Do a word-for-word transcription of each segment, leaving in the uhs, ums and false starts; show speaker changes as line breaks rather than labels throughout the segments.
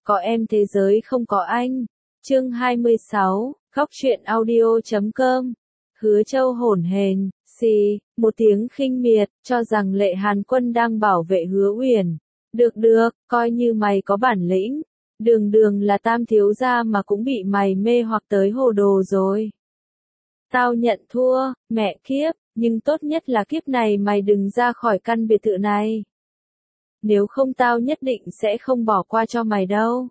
Có em thế giới không có anh. Chương hai mươi sáu, Góc truyện audio chấm com. Hứa Châu hổn hển, xì, một tiếng khinh miệt, cho rằng Lệ Hàn Quân đang bảo vệ Hứa Uyển. Được được, coi như mày có bản lĩnh. Đường đường là tam thiếu gia mà cũng bị mày mê hoặc tới hồ đồ rồi. Tao nhận thua, mẹ kiếp, nhưng tốt nhất là kiếp này mày đừng ra khỏi căn biệt thự này. Nếu không tao nhất định sẽ không bỏ qua cho mày đâu.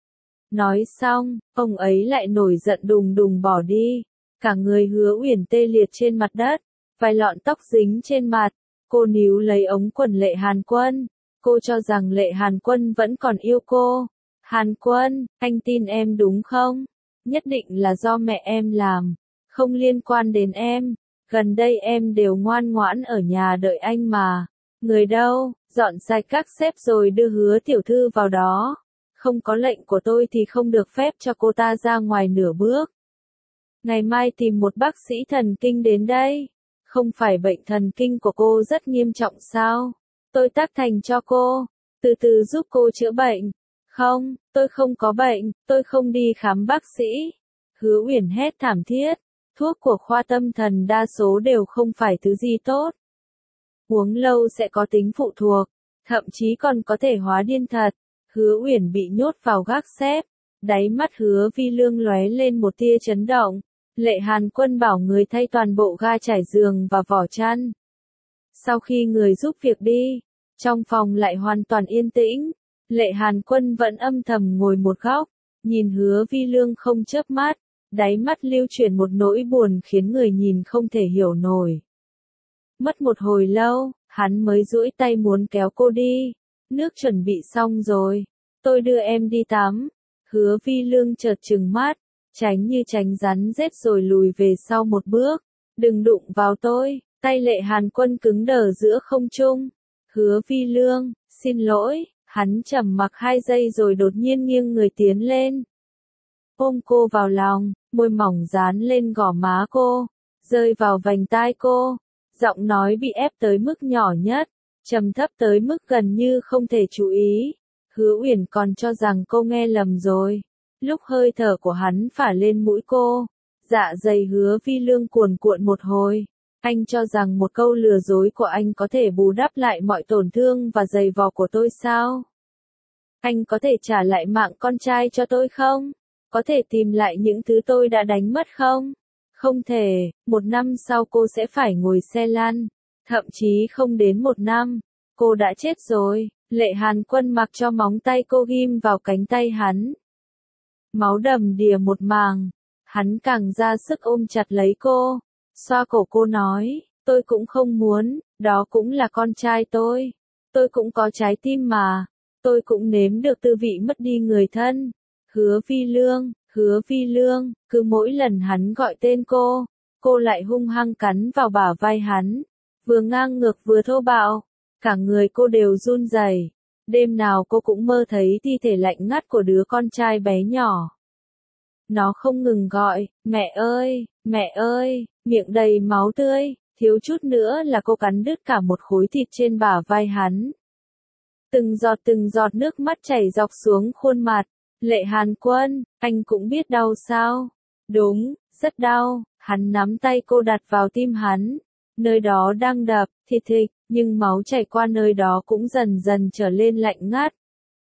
Nói xong, ông ấy lại nổi giận đùng đùng bỏ đi. Cả người Hứa Uyển tê liệt trên mặt đất, vài lọn tóc dính trên mặt. Cô níu lấy ống quần Lệ Hàn Quân. Cô cho rằng Lệ Hàn Quân vẫn còn yêu cô. Hàn Quân, anh tin em đúng không? Nhất định là do mẹ em làm. Không liên quan đến em. Gần đây em đều ngoan ngoãn ở nhà đợi anh mà. Người đâu, dọn sạch các xếp rồi đưa Hứa tiểu thư vào đó. Không có lệnh của tôi thì không được phép cho cô ta ra ngoài nửa bước. Ngày mai tìm một bác sĩ thần kinh đến đây. Không phải bệnh thần kinh của cô rất nghiêm trọng sao? Tôi tác thành cho cô. Từ từ giúp cô chữa bệnh. Không, tôi không có bệnh, tôi không đi khám bác sĩ. Hứa Uyển hét thảm thiết. Thuốc của khoa tâm thần đa số đều không phải thứ gì tốt. Uống lâu sẽ có tính phụ thuộc, thậm chí còn có thể hóa điên thật. Hứa Uyển bị nhốt vào gác xếp, đáy mắt Hứa Vi Lương lóe lên một tia chấn động. Lệ Hàn Quân bảo người thay toàn bộ ga trải giường và vỏ chăn. Sau khi người giúp việc đi, trong phòng lại hoàn toàn yên tĩnh. Lệ Hàn Quân vẫn âm thầm ngồi một góc, nhìn Hứa Vi Lương không chớp mắt, đáy mắt lưu chuyển một nỗi buồn khiến người nhìn không thể hiểu nổi. Mất một hồi lâu, hắn mới duỗi tay muốn kéo cô đi. Nước chuẩn bị xong rồi, tôi đưa em đi tắm. Hứa Vi Lương chợt trừng mắt, tránh như tránh rắn rết rồi lùi về sau một bước. Đừng đụng vào tôi, tay Lệ Hàn Quân cứng đờ giữa không trung. Hứa Vi Lương, xin lỗi, hắn trầm mặc hai giây rồi đột nhiên nghiêng người tiến lên. Ôm cô vào lòng, môi mỏng dán lên gò má cô, rơi vào vành tai cô. Giọng nói bị ép tới mức nhỏ nhất, trầm thấp tới mức gần như không thể chú ý. Hứa Uyển còn cho rằng cô nghe lầm rồi. Lúc hơi thở của hắn phả lên mũi cô, dạ dày Hứa Vi Lương cuồn cuộn một hồi. Anh cho rằng một câu lừa dối của anh có thể bù đắp lại mọi tổn thương và giày vò của tôi sao? Anh có thể trả lại mạng con trai cho tôi không? Có thể tìm lại những thứ tôi đã đánh mất không? Không thể, một năm sau cô sẽ phải ngồi xe lăn. Thậm chí không đến một năm, cô đã chết rồi. Lệ Hàn Quân mặc cho móng tay cô ghim vào cánh tay hắn. Máu đầm đìa một màng. Hắn càng ra sức ôm chặt lấy cô. Xoa cổ cô nói, tôi cũng không muốn, đó cũng là con trai tôi. Tôi cũng có trái tim mà. Tôi cũng nếm được tư vị mất đi người thân. Hứa Vi Lương, Hứa Vi Lương, cứ mỗi lần hắn gọi tên cô, cô lại hung hăng cắn vào bả vai hắn. Vừa ngang ngược vừa thô bạo, cả người cô đều run rẩy. Đêm nào cô cũng mơ thấy thi thể lạnh ngắt của đứa con trai bé nhỏ. Nó không ngừng gọi, mẹ ơi, mẹ ơi, miệng đầy máu tươi, thiếu chút nữa là cô cắn đứt cả một khối thịt trên bả vai hắn. Từng giọt từng giọt nước mắt chảy dọc xuống khuôn mặt. Lệ Hàn Quân, anh cũng biết đau sao? Đúng, rất đau. Hắn nắm tay cô đặt vào tim hắn. Nơi đó đang đập, thịt thịt, nhưng máu chảy qua nơi đó cũng dần dần trở lên lạnh ngắt.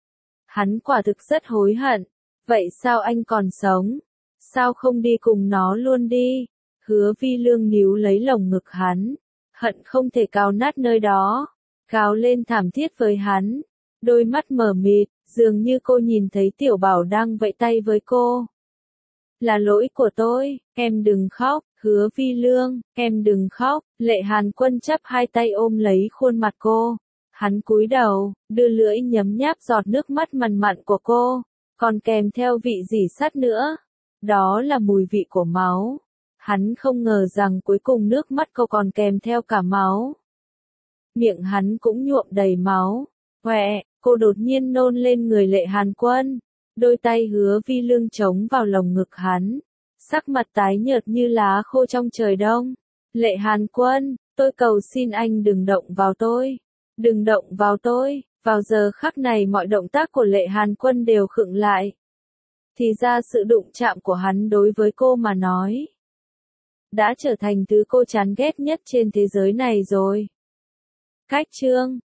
Hắn quả thực rất hối hận. Vậy sao anh còn sống? Sao không đi cùng nó luôn đi? Hứa Vi Lương níu lấy lồng ngực hắn. Hận không thể cào nát nơi đó. Gào lên thảm thiết với hắn. Đôi mắt mờ mịt, dường như cô nhìn thấy Tiểu Bảo đang vẫy tay với cô. Là lỗi của tôi, em đừng khóc. Hứa Vi Lương, em đừng khóc. Lệ Hàn Quân chắp hai tay ôm lấy khuôn mặt cô. Hắn cúi đầu, đưa lưỡi nhấm nháp giọt nước mắt mằn mặn của cô, còn kèm theo vị rỉ sắt nữa. Đó là mùi vị của máu. Hắn không ngờ rằng cuối cùng nước mắt cô còn kèm theo cả máu. Miệng hắn cũng nhuộm đầy máu. Quẹ, cô đột nhiên nôn lên người Lệ Hàn Quân. Đôi tay Hứa Vi Lương chống vào lồng ngực hắn. Sắc mặt tái nhợt như lá khô trong trời đông. Lệ Hàn Quân, tôi cầu xin anh đừng động vào tôi. Đừng động vào tôi, Vào giờ khắc này mọi động tác của Lệ Hàn Quân đều khựng lại. Thì ra sự đụng chạm của hắn đối với cô mà nói đã trở thành thứ cô chán ghét nhất trên thế giới này rồi. Cách chương